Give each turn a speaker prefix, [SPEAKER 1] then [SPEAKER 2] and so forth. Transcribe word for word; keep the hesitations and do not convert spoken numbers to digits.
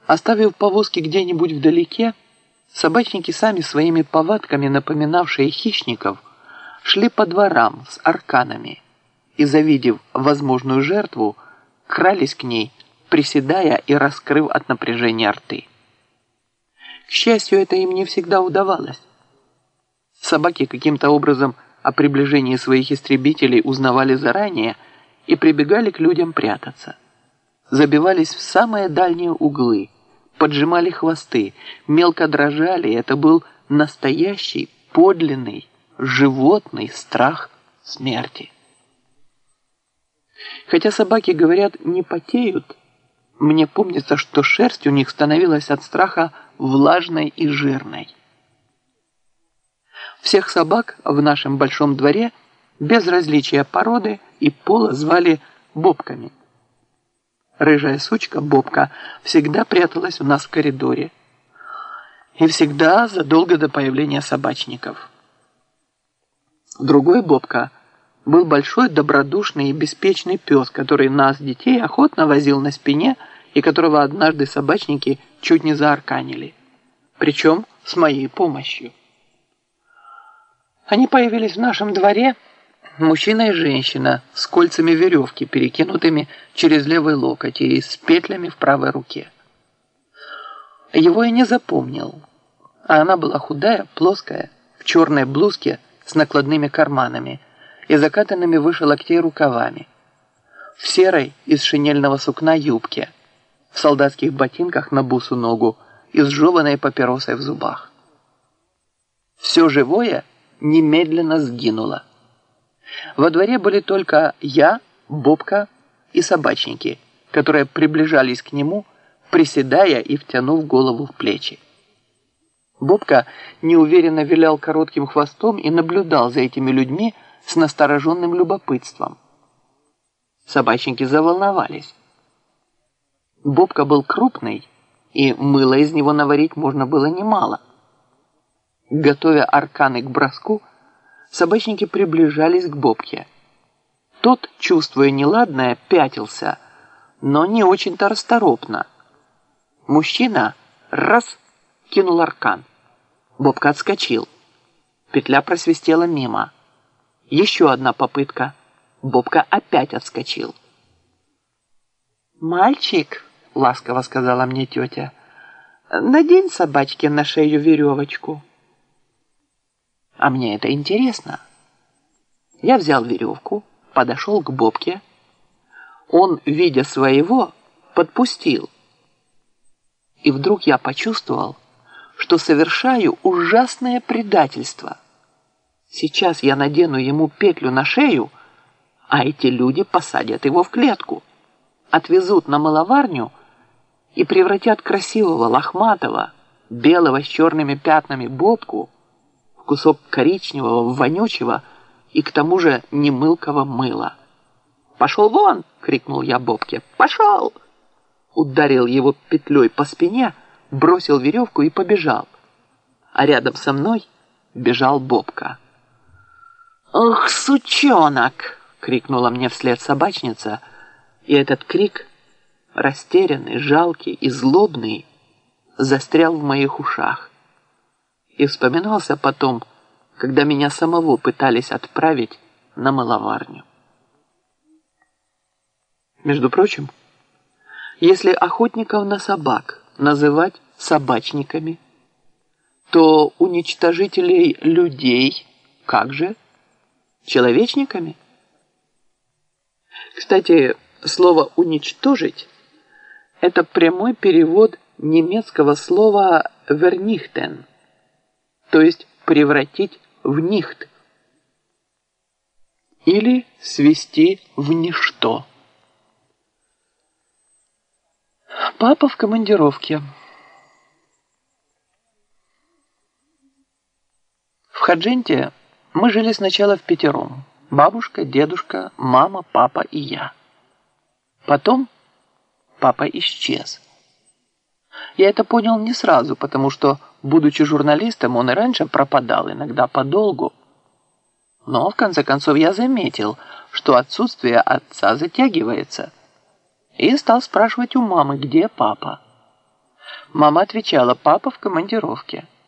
[SPEAKER 1] Оставив повозки где-нибудь вдалеке, собачники, сами своими повадками напоминавшие хищников, шли по дворам с арканами и, завидев возможную жертву, крались к ней, приседая и раскрыв от напряжения рты. К счастью, это им не всегда удавалось. Собаки каким-то образом о приближении своих истребителей узнавали заранее и прибегали к людям прятаться. Забивались в самые дальние углы, поджимали хвосты, мелко дрожали, и это был настоящий, подлинный, животный страх смерти. Хотя собаки, говорят, не потеют, мне помнится, что шерсть у них становилась от страха влажной и жирной. Всех собак в нашем большом дворе без различия породы и пола звали Бобками. Рыжая сучка Бобка всегда пряталась у нас в коридоре. И всегда задолго до появления собачников. Другой Бобка был большой, добродушный и беспечный пес, который нас, детей, охотно возил на спине и которого однажды собачники чуть не заарканили. Причем с моей помощью. Они появились в нашем дворе, мужчина и женщина, с кольцами веревки, перекинутыми через левый локоть и с петлями в правой руке. Его я не запомнил, а она была худая, плоская, в черной блузке с накладными карманами и закатанными выше локтей рукавами, в серой из шинельного сукна юбке, в солдатских ботинках на босу ногу и с жеваной папиросой в зубах. Все живое немедленно сгинуло. Во дворе были только я, Бобка и собачники, которые приближались к нему, приседая и втянув голову в плечи. Бобка неуверенно вилял коротким хвостом и наблюдал за этими людьми с настороженным любопытством. Собачники заволновались. Бобка был крупный, и мыла из него наварить можно было немало. Готовя арканы к броску, собачники приближались к Бобке. Тот, чувствуя неладное, пятился, но не очень-то расторопно. Мужчина раз кинул аркан. Бобка отскочил. Петля просвистела мимо. Еще одна попытка. Бобка опять отскочил. «Мальчик», — ласково сказала мне тетя, — «надень собачке на шею веревочку». А мне это интересно. Я взял веревку, подошел к Бобке. Он, видя своего, подпустил. И вдруг я почувствовал, что совершаю ужасное предательство. Сейчас я надену ему петлю на шею, а эти люди посадят его в клетку, отвезут на мыловарню и превратят красивого, лохматого, белого с черными пятнами Бобку в кусок коричневого, вонючего и к тому же немылкого мыла. «Пошел вон!» — крикнул я Бобке. «Пошел!» Ударил его петлей по спине, бросил веревку и побежал. А рядом со мной бежал Бобка. «Ох, сучонок!» — крикнула мне вслед собачница, и этот крик, растерянный, жалкий и злобный, застрял в моих ушах и вспоминался потом, когда меня самого пытались отправить на мыловарню. Между прочим, если охотников на собак называть собачниками, то уничтожителей людей как же? Человечниками? Кстати, слово «уничтожить» — это прямой перевод немецкого слова «vernichten», то есть превратить в нихт или свести в ничто. Папа в командировке. В Хаджинте мы жили сначала впятером. Бабушка, дедушка, мама, папа и я. Потом папа исчез. Я это понял не сразу, потому что, будучи журналистом, он и раньше пропадал, иногда подолгу. Но, в конце концов, я заметил, что отсутствие отца затягивается. И стал спрашивать у мамы, где папа. Мама отвечала: папа в командировке.